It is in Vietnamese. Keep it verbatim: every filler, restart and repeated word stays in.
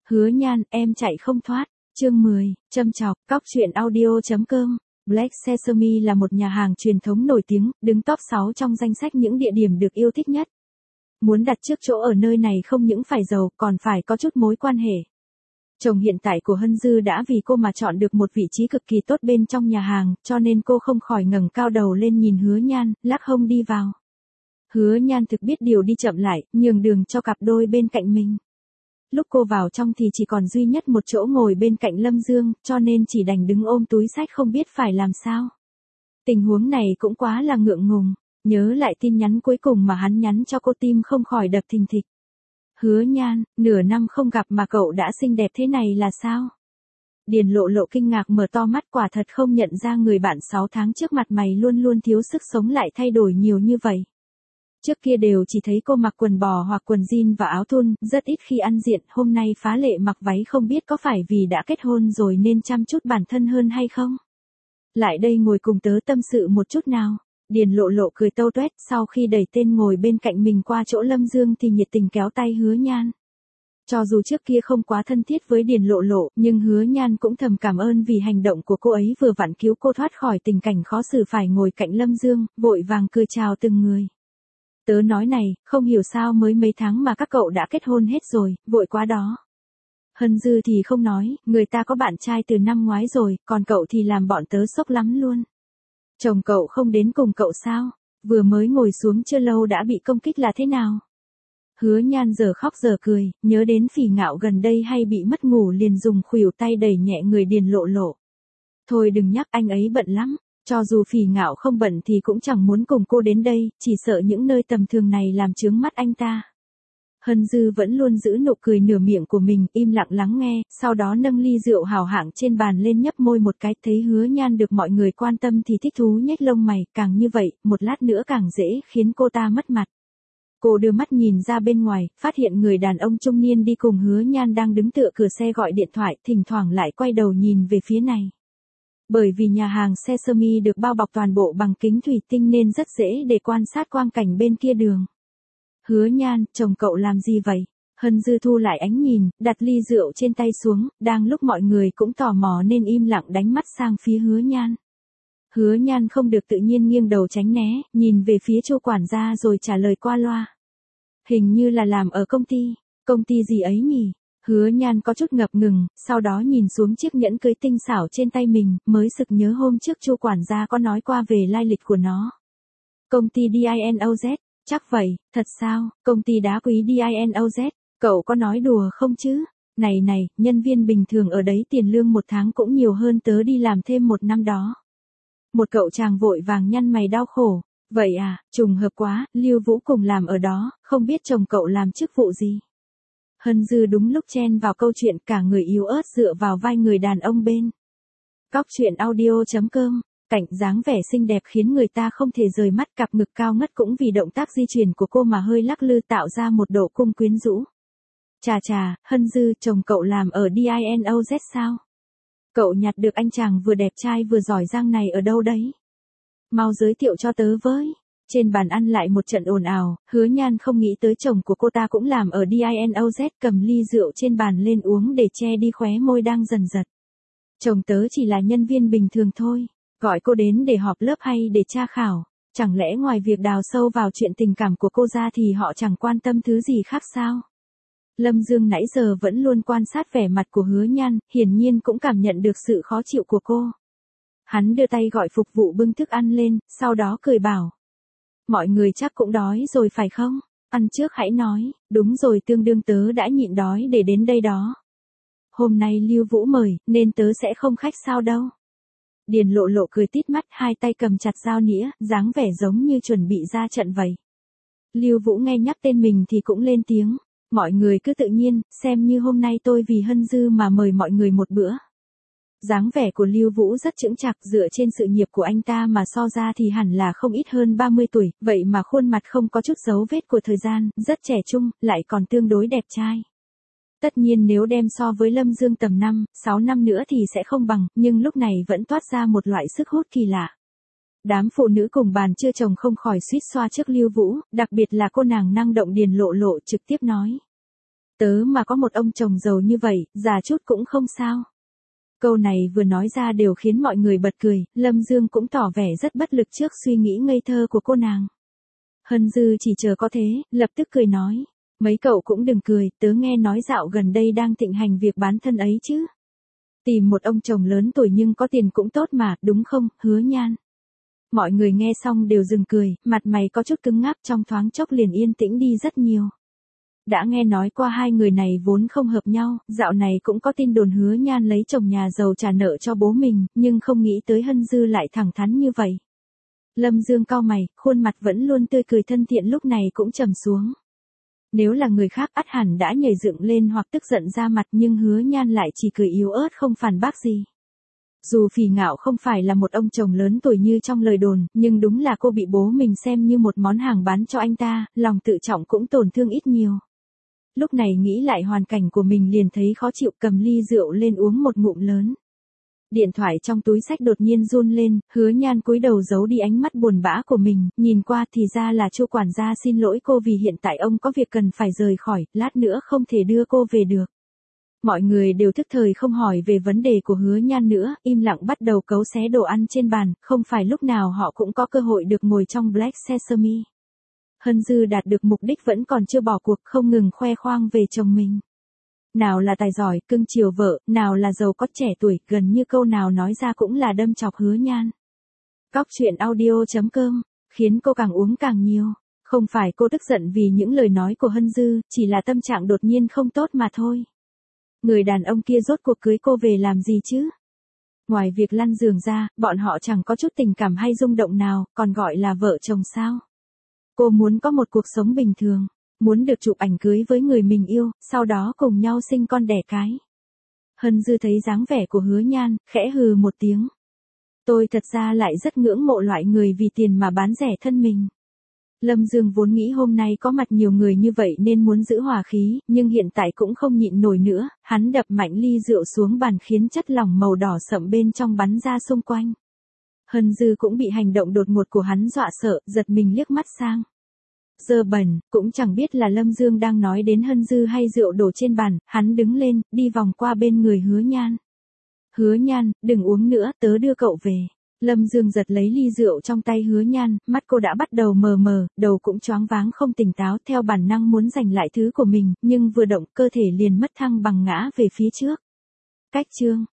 Hứa Nhan, em chạy không thoát. Chương mười, châm chọc, cóc truyện audio.com. Black Sesame là một nhà hàng truyền thống nổi tiếng, đứng top sáu trong danh sách những địa điểm được yêu thích nhất. Muốn đặt trước chỗ ở nơi này không những phải giàu, còn phải có chút mối quan hệ. Chồng hiện tại của Hân Dư đã vì cô mà chọn được một vị trí cực kỳ tốt bên trong nhà hàng, cho nên cô không khỏi ngẩng cao đầu lên nhìn Hứa Nhan, lắc hông đi vào. Hứa Nhan thực biết điều đi chậm lại, nhường đường cho cặp đôi bên cạnh mình. Lúc cô vào trong thì chỉ còn duy nhất một chỗ ngồi bên cạnh Lâm Dương, cho nên chỉ đành đứng ôm túi xách không biết phải làm sao. Tình huống này cũng quá là ngượng ngùng, nhớ lại tin nhắn cuối cùng mà hắn nhắn cho cô, tim không khỏi đập thình thịch. Hứa Nhan, nửa năm không gặp mà cậu đã xinh đẹp thế này là sao? Điền Lộ Lộ kinh ngạc mở to mắt, quả thật không nhận ra người bạn sáu tháng trước mặt mày luôn luôn thiếu sức sống lại thay đổi nhiều như vậy. Trước kia đều chỉ thấy cô mặc quần bò hoặc quần jean và áo thun, rất ít khi ăn diện, hôm nay phá lệ mặc váy, không biết có phải vì đã kết hôn rồi nên chăm chút bản thân hơn hay không? Lại đây ngồi cùng tớ tâm sự một chút nào. Điền Lộ Lộ cười tâu tuét, sau khi đẩy tên ngồi bên cạnh mình qua chỗ Lâm Dương thì nhiệt tình kéo tay Hứa Nhan. Cho dù trước kia không quá thân thiết với Điền Lộ Lộ, nhưng Hứa Nhan cũng thầm cảm ơn vì hành động của cô ấy vừa vặn cứu cô thoát khỏi tình cảnh khó xử phải ngồi cạnh Lâm Dương, vội vàng cười chào từng người. Tớ nói này, không hiểu sao mới mấy tháng mà các cậu đã kết hôn hết rồi, vội quá đó. Hân Dư thì không nói, người ta có bạn trai từ năm ngoái rồi, còn cậu thì làm bọn tớ sốc lắm luôn. Chồng cậu không đến cùng cậu sao? Vừa mới ngồi xuống chưa lâu đã bị công kích là thế nào? Hứa Nhan giờ khóc giờ cười, nhớ đến Phỉ Ngạo gần đây hay bị mất ngủ liền dùng khuỷu tay đẩy nhẹ người Điền Lộ Lộ. Thôi đừng nhắc, anh ấy bận lắm. Cho dù Phỉ Ngạo không bận thì cũng chẳng muốn cùng cô đến đây, chỉ sợ những nơi tầm thường này làm chướng mắt anh ta. Hân Dư vẫn luôn giữ nụ cười nửa miệng của mình, im lặng lắng nghe, sau đó nâng ly rượu hào hạng trên bàn lên nhấp môi một cái, thấy Hứa Nhan được mọi người quan tâm thì thích thú nhếch lông mày, càng như vậy, một lát nữa càng dễ khiến cô ta mất mặt. Cô đưa mắt nhìn ra bên ngoài, phát hiện người đàn ông trung niên đi cùng Hứa Nhan đang đứng tựa cửa xe gọi điện thoại, thỉnh thoảng lại quay đầu nhìn về phía này. Bởi vì nhà hàng Sesame được bao bọc toàn bộ bằng kính thủy tinh nên rất dễ để quan sát quang cảnh bên kia đường. Hứa Nhan, chồng cậu làm gì vậy? Hân Dư thu lại ánh nhìn, đặt ly rượu trên tay xuống, đang lúc mọi người cũng tò mò nên im lặng đánh mắt sang phía Hứa Nhan. Hứa Nhan không được tự nhiên nghiêng đầu tránh né, nhìn về phía Chu quản gia rồi trả lời qua loa. Hình như là làm ở công ty, công ty gì ấy nhỉ? Hứa Nhan có chút ngập ngừng, sau đó nhìn xuống chiếc nhẫn cưới tinh xảo trên tay mình, mới sực nhớ hôm trước Chu quản gia có nói qua về lai lịch của nó. Công ty Dinoz, chắc vậy, thật sao, công ty đá quý Dinoz, cậu có nói đùa không chứ? Này này, nhân viên bình thường ở đấy tiền lương một tháng cũng nhiều hơn tớ đi làm thêm một năm đó. Một cậu chàng vội vàng nhăn mày đau khổ, vậy à, trùng hợp quá, Lưu Vũ cùng làm ở đó, không biết chồng cậu làm chức vụ gì. Hân Dư đúng lúc chen vào câu chuyện, cả người yếu ớt dựa vào vai người đàn ông bên. Cóc truyện audio.com. Cảnh dáng vẻ xinh đẹp khiến người ta không thể rời mắt, cặp ngực cao ngất cũng vì động tác di chuyển của cô mà hơi lắc lư tạo ra một độ cung quyến rũ. Chà chà, Hân Dư, chồng cậu làm ở Dinoz sao? Cậu nhặt được anh chàng vừa đẹp trai vừa giỏi giang này ở đâu đấy? Mau giới thiệu cho tớ với. Trên bàn ăn lại một trận ồn ào, Hứa Nhan không nghĩ tới chồng của cô ta cũng làm ở Dinoz, cầm ly rượu trên bàn lên uống để che đi khóe môi đang dần giật. Chồng tớ chỉ là nhân viên bình thường thôi, gọi cô đến để họp lớp hay để tra khảo, chẳng lẽ ngoài việc đào sâu vào chuyện tình cảm của cô ra thì họ chẳng quan tâm thứ gì khác sao? Lâm Dương nãy giờ vẫn luôn quan sát vẻ mặt của Hứa Nhan, hiển nhiên cũng cảm nhận được sự khó chịu của cô. Hắn đưa tay gọi phục vụ bưng thức ăn lên, sau đó cười bảo. Mọi người chắc cũng đói rồi phải không? Ăn trước hãy nói, đúng rồi, tương đương tớ đã nhịn đói để đến đây đó. Hôm nay Lưu Vũ mời, nên tớ sẽ không khách sao đâu. Điền Lộ Lộ cười tít mắt, hai tay cầm chặt dao nĩa, dáng vẻ giống như chuẩn bị ra trận vậy. Lưu Vũ nghe nhắc tên mình thì cũng lên tiếng. Mọi người cứ tự nhiên, xem như hôm nay tôi vì Hân Dư mà mời mọi người một bữa. Dáng vẻ của Lưu Vũ rất chững chạc, dựa trên sự nghiệp của anh ta mà so ra thì hẳn là không ít hơn ba mươi tuổi, vậy mà khuôn mặt không có chút dấu vết của thời gian, rất trẻ trung, lại còn tương đối đẹp trai. Tất nhiên nếu đem so với Lâm Dương tầm năm, sáu năm nữa thì sẽ không bằng, nhưng lúc này vẫn toát ra một loại sức hút kỳ lạ. Đám phụ nữ cùng bàn chưa chồng không khỏi suýt xoa trước Lưu Vũ, đặc biệt là cô nàng năng động Điền Lộ Lộ trực tiếp nói. Tớ mà có một ông chồng giàu như vậy, già chút cũng không sao. Câu này vừa nói ra đều khiến mọi người bật cười, Lâm Dương cũng tỏ vẻ rất bất lực trước suy nghĩ ngây thơ của cô nàng. Hân Dư chỉ chờ có thế, lập tức cười nói. Mấy cậu cũng đừng cười, tớ nghe nói dạo gần đây đang thịnh hành việc bán thân ấy chứ. Tìm một ông chồng lớn tuổi nhưng có tiền cũng tốt mà, đúng không, Hứa Nhan? Mọi người nghe xong đều dừng cười, mặt mày có chút cứng ngắc, trong thoáng chốc liền yên tĩnh đi rất nhiều. Đã nghe nói qua hai người này vốn không hợp nhau, dạo này cũng có tin đồn Hứa Nhan lấy chồng nhà giàu trả nợ cho bố mình, nhưng không nghĩ tới Hân Dư lại thẳng thắn như vậy. Lâm Dương cau mày, khuôn mặt vẫn luôn tươi cười thân thiện lúc này cũng trầm xuống. Nếu là người khác ắt hẳn đã nhảy dựng lên hoặc tức giận ra mặt, nhưng Hứa Nhan lại chỉ cười yếu ớt không phản bác gì. Dù Phỉ Ngạo không phải là một ông chồng lớn tuổi như trong lời đồn, nhưng đúng là cô bị bố mình xem như một món hàng bán cho anh ta, lòng tự trọng cũng tổn thương ít nhiều. Lúc này nghĩ lại hoàn cảnh của mình liền thấy khó chịu, cầm ly rượu lên uống một ngụm lớn. Điện thoại trong túi xách đột nhiên run lên, Hứa Nhan cúi đầu giấu đi ánh mắt buồn bã của mình, nhìn qua thì ra là Chu quản gia xin lỗi cô vì hiện tại ông có việc cần phải rời khỏi, lát nữa không thể đưa cô về được. Mọi người đều thức thời không hỏi về vấn đề của Hứa Nhan nữa, im lặng bắt đầu cấu xé đồ ăn trên bàn, không phải lúc nào họ cũng có cơ hội được ngồi trong Black Sesame. Hân Dư đạt được mục đích vẫn còn chưa bỏ cuộc, không ngừng khoe khoang về chồng mình. Nào là tài giỏi, cưng chiều vợ, nào là giàu có trẻ tuổi, gần như câu nào nói ra cũng là đâm chọc Hứa Nhan. Cóc truyện audio chấm com, khiến cô càng uống càng nhiều. Không phải cô tức giận vì những lời nói của Hân Dư, chỉ là tâm trạng đột nhiên không tốt mà thôi. Người đàn ông kia rốt cuộc cưới cô về làm gì chứ? Ngoài việc lăn giường ra, bọn họ chẳng có chút tình cảm hay rung động nào, còn gọi là vợ chồng sao? Cô muốn có một cuộc sống bình thường, muốn được chụp ảnh cưới với người mình yêu, sau đó cùng nhau sinh con đẻ cái. Hân Dư thấy dáng vẻ của Hứa Nhan, khẽ hừ một tiếng. Tôi thật ra lại rất ngưỡng mộ loại người vì tiền mà bán rẻ thân mình. Lâm Dương vốn nghĩ hôm nay có mặt nhiều người như vậy nên muốn giữ hòa khí, nhưng hiện tại cũng không nhịn nổi nữa, hắn đập mạnh ly rượu xuống bàn khiến chất lỏng màu đỏ sậm bên trong bắn ra xung quanh. Hân Dư cũng bị hành động đột ngột của hắn dọa sợ, giật mình liếc mắt sang. Dơ bẩn, cũng chẳng biết là Lâm Dương đang nói đến Hân Dư hay rượu đổ trên bàn, hắn đứng lên, đi vòng qua bên người Hứa Nhan. Hứa Nhan, đừng uống nữa, tớ đưa cậu về. Lâm Dương giật lấy ly rượu trong tay Hứa Nhan, mắt cô đã bắt đầu mờ mờ, đầu cũng choáng váng không tỉnh táo, theo bản năng muốn giành lại thứ của mình, nhưng vừa động cơ thể liền mất thăng bằng ngã về phía trước. Cách chương